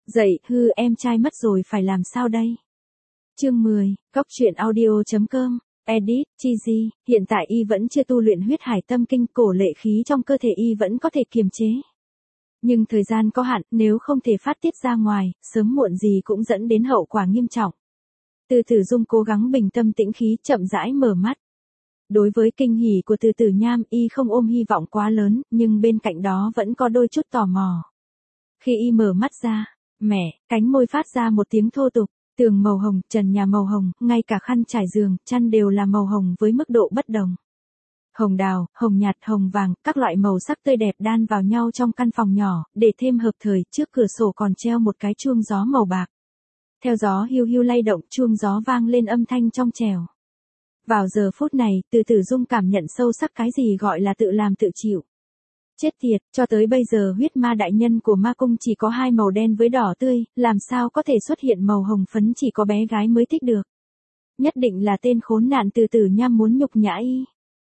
Dậy, em trai mất rồi phải làm sao đây? Chương 10, Cóc truyện audio.com, edit, Chizy, hiện tại y vẫn chưa tu luyện huyết hải tâm kinh, cổ lệ khí trong cơ thể y vẫn có thể kiềm chế. Nhưng thời gian có hạn, nếu không thể phát tiết ra ngoài, sớm muộn gì cũng dẫn đến hậu quả nghiêm trọng. Từ Tử Dung cố gắng bình tâm tĩnh khí, chậm rãi mở mắt. Đối với kinh hỉ của Từ Tử Nham, y không ôm hy vọng quá lớn, nhưng bên cạnh đó vẫn có đôi chút tò mò. Khi y mở mắt ra, mẹ, cánh môi phát ra một tiếng thô tục, tường màu hồng, trần nhà màu hồng, ngay cả khăn trải giường, chăn đều là màu hồng với mức độ bất đồng. Hồng đào, hồng nhạt, hồng vàng, các loại màu sắc tươi đẹp đan vào nhau trong căn phòng nhỏ, để thêm hợp thời, trước cửa sổ còn treo một cái chuông gió màu bạc. Theo gió hiu hiu lay động, chuông gió vang lên âm thanh trong trẻo. Vào giờ phút này, Từ Tử Dung cảm nhận sâu sắc cái gì gọi là tự làm tự chịu. Chết tiệt, cho tới bây giờ huyết ma đại nhân của ma cung chỉ có hai màu đen với đỏ tươi, làm sao có thể xuất hiện màu hồng phấn chỉ có bé gái mới thích được. Nhất định là tên khốn nạn Từ Tử Nham muốn nhục nhã y.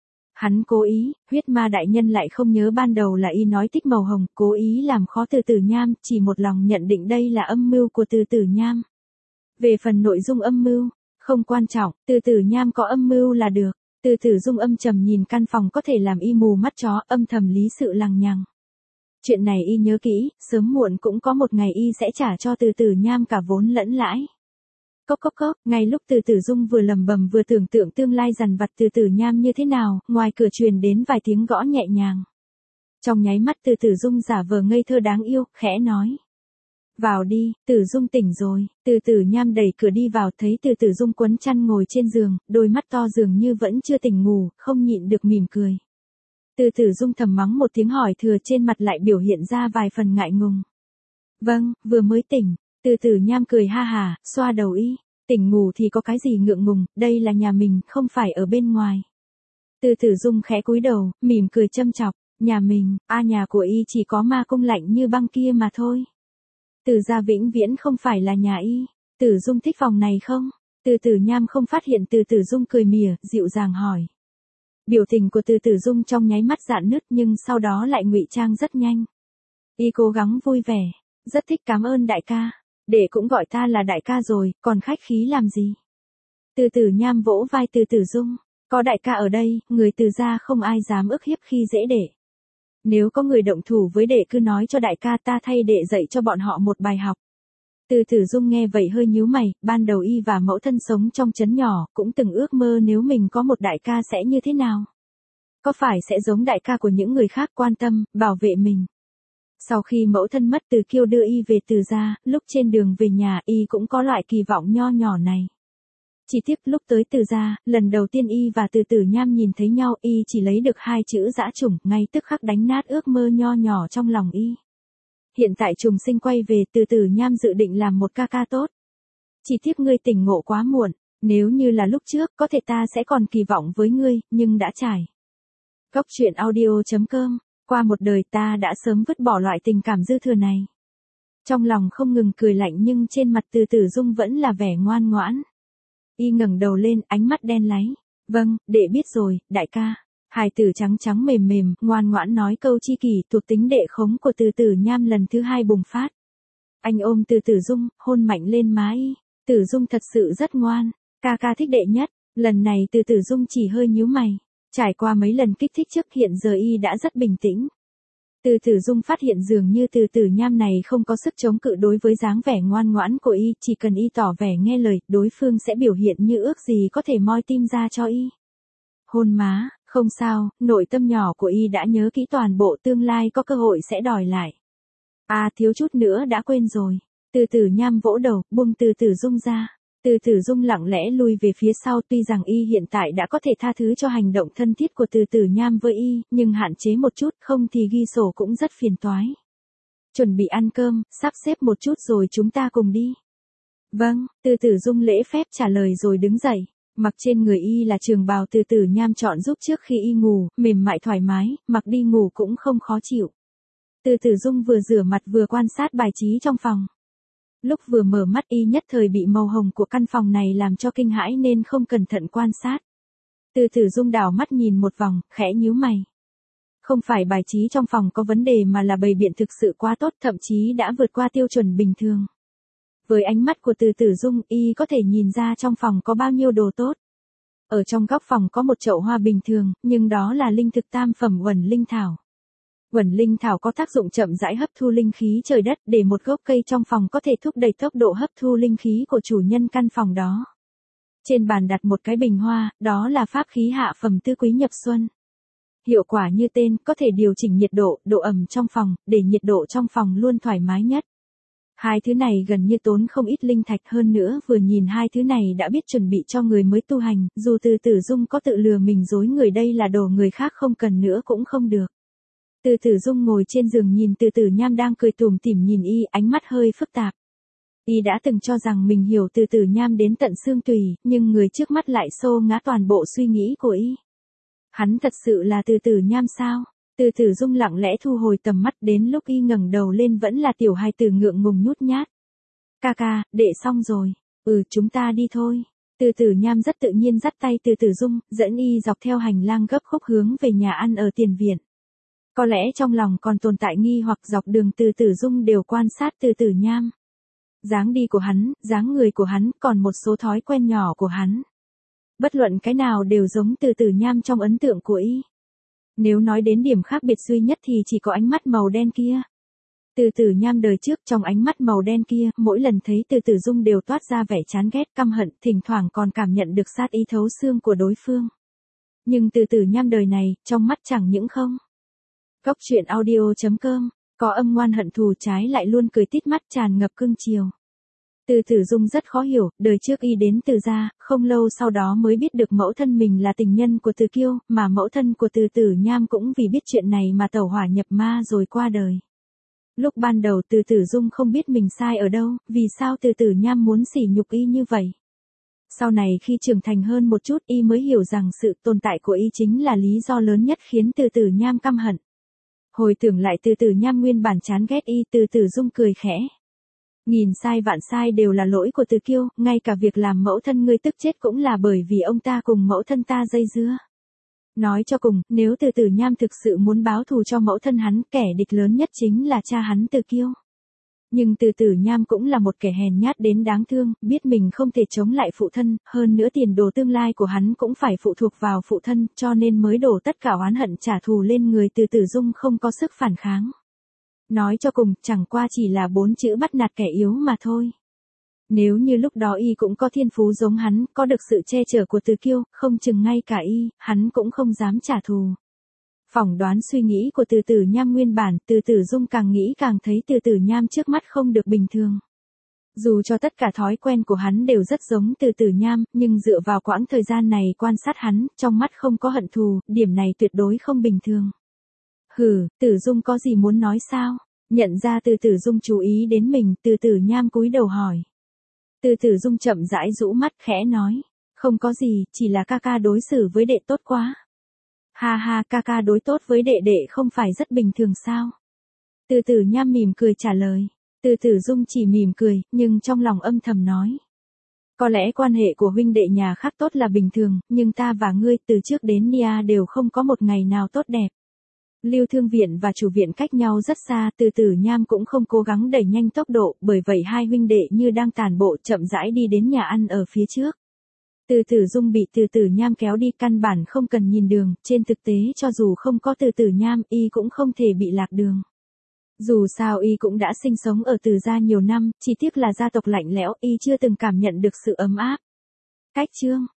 Hắn cố ý, huyết ma đại nhân lại không nhớ ban đầu là y nói thích màu hồng, cố ý làm khó Từ Tử Nham, chỉ một lòng nhận định đây là âm mưu của Từ Tử Nham. Về phần nội dung âm mưu, không quan trọng, Từ Tử Nham có âm mưu là được. Từ Tử Dung âm trầm nhìn căn phòng có thể làm y mù mắt chó, âm thầm lý sự lằng nhằng. Chuyện này y nhớ kỹ, sớm muộn cũng có một ngày y sẽ trả cho Từ Tử Nham cả vốn lẫn lãi. Cốc cốc cốc, ngay lúc Từ Tử Dung vừa lẩm bẩm vừa tưởng tượng tương lai dằn vặt Từ Tử Nham như thế nào, ngoài cửa truyền đến vài tiếng gõ nhẹ nhàng. Trong nháy mắt Từ Tử Dung giả vờ ngây thơ đáng yêu, khẽ nói. Vào đi, Tử Dung tỉnh rồi. Từ Tử Nham đẩy cửa đi vào, thấy Từ Tử Dung quấn chăn ngồi trên giường, đôi mắt to dường như vẫn chưa tỉnh ngủ, không nhịn được mỉm cười. Từ Tử Dung thầm mắng một tiếng hỏi thừa, trên mặt lại biểu hiện ra vài phần ngại ngùng. Vâng, vừa mới tỉnh. Từ Tử Nham cười ha hà, xoa đầu y. Tỉnh ngủ thì có cái gì ngượng ngùng, đây là nhà mình, không phải ở bên ngoài. Từ Tử Dung khẽ cúi đầu, mỉm cười châm chọc. Nhà mình, nhà của y chỉ có ma cung lạnh như băng kia mà thôi. Từ gia vĩnh viễn không phải là nhà y. Tử Dung thích phòng này không? Từ Tử Nham không phát hiện Từ Tử Dung cười mỉa, dịu dàng hỏi. Biểu tình của Từ Tử Dung trong nháy mắt rạn nứt, nhưng sau đó lại ngụy trang rất nhanh. Y cố gắng vui vẻ, rất thích, cảm ơn đại ca. Đệ cũng gọi ta là đại ca rồi, còn khách khí làm gì? Từ Tử Nham vỗ vai Từ Tử Dung, có đại ca ở đây, người Từ gia không ai dám ức hiếp khi dễ đệ. Nếu có người động thủ với đệ cứ nói cho đại ca, ta thay đệ dạy cho bọn họ một bài học. Từ Tử Dung nghe vậy hơi nhíu mày, ban đầu y và mẫu thân sống trong trấn nhỏ, cũng từng ước mơ nếu mình có một đại ca sẽ như thế nào. Có phải sẽ giống đại ca của những người khác, quan tâm, bảo vệ mình. Sau khi mẫu thân mất, Từ Kiêu đưa y về Từ gia, lúc trên đường về nhà y cũng có loại kỳ vọng nho nhỏ này. Chỉ tiếc lúc tới Từ gia, lần đầu tiên y và Từ Tử Nham nhìn thấy nhau, y chỉ lấy được hai chữ dã chủng, ngay tức khắc đánh nát ước mơ nho nhỏ trong lòng y. Hiện tại trùng sinh quay về, Từ Tử Nham dự định làm một ca ca tốt. Chỉ tiếc ngươi tỉnh ngộ quá muộn, nếu như là lúc trước, có thể ta sẽ còn kỳ vọng với ngươi, nhưng đã trải. Cóc truyện audio.com, qua một đời ta đã sớm vứt bỏ loại tình cảm dư thừa này. Trong lòng không ngừng cười lạnh nhưng trên mặt Từ Tử Dung vẫn là vẻ ngoan ngoãn. Y ngẩng đầu lên, ánh mắt đen láy. Vâng, đệ biết rồi, đại ca. Hài tử trắng trắng mềm mềm, ngoan ngoãn nói câu chi kỷ, thuộc tính đệ khống của Từ Tử Nham lần thứ hai bùng phát. Anh ôm Từ Tử Dung, hôn mạnh lên má y. Tử Dung thật sự rất ngoan, ca ca thích đệ nhất. Lần này Từ Tử Dung chỉ hơi nhíu mày. Trải qua mấy lần kích thích trước, hiện giờ y đã rất bình tĩnh. Từ Tử Dung phát hiện dường như Từ Tử Nham này không có sức chống cự đối với dáng vẻ ngoan ngoãn của y, chỉ cần y tỏ vẻ nghe lời, đối phương sẽ biểu hiện như ước gì có thể moi tim ra cho y. Hôn má, không sao, nội tâm nhỏ của y đã nhớ kỹ toàn bộ, tương lai có cơ hội sẽ đòi lại. Thiếu chút nữa đã quên rồi. Từ Tử Nham vỗ đầu, buông Từ Tử Dung ra. Từ Tử Dung lặng lẽ lui về phía sau, tuy rằng y hiện tại đã có thể tha thứ cho hành động thân thiết của Từ Tử Nham với y, nhưng hạn chế một chút, không thì ghi sổ cũng rất phiền toái. Chuẩn bị ăn cơm, sắp xếp một chút rồi chúng ta cùng đi. Vâng, Từ Tử Dung lễ phép trả lời rồi đứng dậy. Mặc trên người y là trường bào Từ Tử Nham chọn giúp trước khi y ngủ, mềm mại thoải mái, mặc đi ngủ cũng không khó chịu. Từ Tử Dung vừa rửa mặt vừa quan sát bài trí trong phòng. Lúc vừa mở mắt y nhất thời bị màu hồng của căn phòng này làm cho kinh hãi nên không cẩn thận quan sát. Từ Tử Dung đảo mắt nhìn một vòng, khẽ nhíu mày. Không phải bài trí trong phòng có vấn đề mà là bày biện thực sự quá tốt, thậm chí đã vượt qua tiêu chuẩn bình thường. Với ánh mắt của Từ Tử Dung, y có thể nhìn ra trong phòng có bao nhiêu đồ tốt. Ở trong góc phòng có một chậu hoa bình thường, nhưng đó là linh thực tam phẩm Uẩn Linh Thảo. Uẩn Linh Thảo có tác dụng chậm rãi hấp thu linh khí trời đất, để một gốc cây trong phòng có thể thúc đẩy tốc độ hấp thu linh khí của chủ nhân căn phòng đó. Trên bàn đặt một cái bình hoa, đó là pháp khí hạ phẩm Tứ Quý Nhập Xuân. Hiệu quả như tên, có thể điều chỉnh nhiệt độ, độ ẩm trong phòng, để nhiệt độ trong phòng luôn thoải mái nhất. Hai thứ này gần như tốn không ít linh thạch, hơn nữa vừa nhìn hai thứ này đã biết chuẩn bị cho người mới tu hành, dù Từ Tử Dung có tự lừa mình dối người đây là đồ người khác không cần nữa cũng không được. Từ Tử Dung ngồi trên giường nhìn Từ Tử Nham đang cười tủm tỉm nhìn y, ánh mắt hơi phức tạp. Y đã từng cho rằng mình hiểu Từ Tử Nham đến tận xương tủy, nhưng người trước mắt lại xô ngã toàn bộ suy nghĩ của y. Hắn thật sự là Từ Tử Nham sao? Từ Tử Dung lặng lẽ thu hồi tầm mắt, đến lúc y ngẩng đầu lên vẫn là tiểu hài tử ngượng ngùng nhút nhát. Ca ca, đệ xong rồi. Chúng ta đi thôi. Từ Tử Nham rất tự nhiên dắt tay Từ Tử Dung, dẫn y dọc theo hành lang gấp khúc hướng về nhà ăn ở tiền viện. Có lẽ trong lòng còn tồn tại nghi hoặc, dọc đường Từ Tử Dung đều quan sát Từ Tử Nham. Dáng đi của hắn, dáng người của hắn, còn một số thói quen nhỏ của hắn. Bất luận cái nào đều giống Từ Tử Nham trong ấn tượng của y. Nếu nói đến điểm khác biệt duy nhất thì chỉ có ánh mắt màu đen kia. Từ Tử Nham đời trước trong ánh mắt màu đen kia, mỗi lần thấy Từ Tử Dung đều toát ra vẻ chán ghét, căm hận, thỉnh thoảng còn cảm nhận được sát ý thấu xương của đối phương. Nhưng Từ Tử Nham đời này, trong mắt chẳng những không. Góc truyện audio.com, có âm ngoan hận thù, trái lại luôn cười tít mắt tràn ngập cưng chiều. Từ Tử Dung rất khó hiểu, đời trước y đến Từ gia, không lâu sau đó mới biết được mẫu thân mình là tình nhân của Từ Kiêu, mà mẫu thân của Từ Tử Nham cũng vì biết chuyện này mà tẩu hỏa nhập ma rồi qua đời. Lúc ban đầu Từ Tử Dung không biết mình sai ở đâu, vì sao Từ Tử Nham muốn sỉ nhục y như vậy. Sau này khi trưởng thành hơn một chút y mới hiểu rằng sự tồn tại của y chính là lý do lớn nhất khiến Từ Tử Nham căm hận. Hồi tưởng lại Từ Tử Nham nguyên bản chán ghét y, Từ Tử Dung cười khẽ. Nghìn sai vạn sai đều là lỗi của Từ Kiêu, ngay cả việc làm mẫu thân ngươi tức chết cũng là bởi vì ông ta cùng mẫu thân ta dây dưa. Nói cho cùng, nếu Từ Tử Nham thực sự muốn báo thù cho mẫu thân hắn, kẻ địch lớn nhất chính là cha hắn Từ Kiêu. Nhưng Từ Tử Nham cũng là một kẻ hèn nhát đến đáng thương, biết mình không thể chống lại phụ thân, hơn nữa tiền đồ tương lai của hắn cũng phải phụ thuộc vào phụ thân, cho nên mới đổ tất cả oán hận trả thù lên người Từ Tử Dung không có sức phản kháng. Nói cho cùng, chẳng qua chỉ là 4 chữ bắt nạt kẻ yếu mà thôi. Nếu như lúc đó y cũng có thiên phú giống hắn, có được sự che chở của Từ Kiêu, không chừng ngay cả y, hắn cũng không dám trả thù. Phỏng đoán suy nghĩ của Từ Tử Nham nguyên bản, Từ Tử Dung càng nghĩ càng thấy Từ Tử Nham trước mắt không được bình thường. Dù cho tất cả thói quen của hắn đều rất giống Từ Tử Nham, nhưng dựa vào quãng thời gian này quan sát hắn, trong mắt không có hận thù, điểm này tuyệt đối không bình thường. Tử Dung có gì muốn nói sao? Nhận ra Từ Tử Dung chú ý đến mình, Từ Tử Nham cúi đầu hỏi. Từ Tử Dung chậm rãi rũ mắt khẽ nói. Không có gì, chỉ là ca ca đối xử với đệ tốt quá. Ha ha, ca ca đối tốt với đệ đệ không phải rất bình thường sao? Từ Tử Nham mỉm cười trả lời. Từ Tử Dung chỉ mỉm cười, nhưng trong lòng âm thầm nói. Có lẽ quan hệ của huynh đệ nhà khác tốt là bình thường, nhưng ta và ngươi từ trước đến Nia đều không có một ngày nào tốt đẹp. Lưu Thương Viện và chủ viện cách nhau rất xa, Từ Tử Nham cũng không cố gắng đẩy nhanh tốc độ, bởi vậy hai huynh đệ như đang tản bộ chậm rãi đi đến nhà ăn ở phía trước. Từ Tử Dung bị Từ Tử Nham kéo đi, căn bản không cần nhìn đường, trên thực tế cho dù không có Từ Tử Nham, y cũng không thể bị lạc đường. Dù sao y cũng đã sinh sống ở Từ gia nhiều năm, chỉ tiếc là gia tộc lạnh lẽo, y chưa từng cảm nhận được sự ấm áp. Cách chương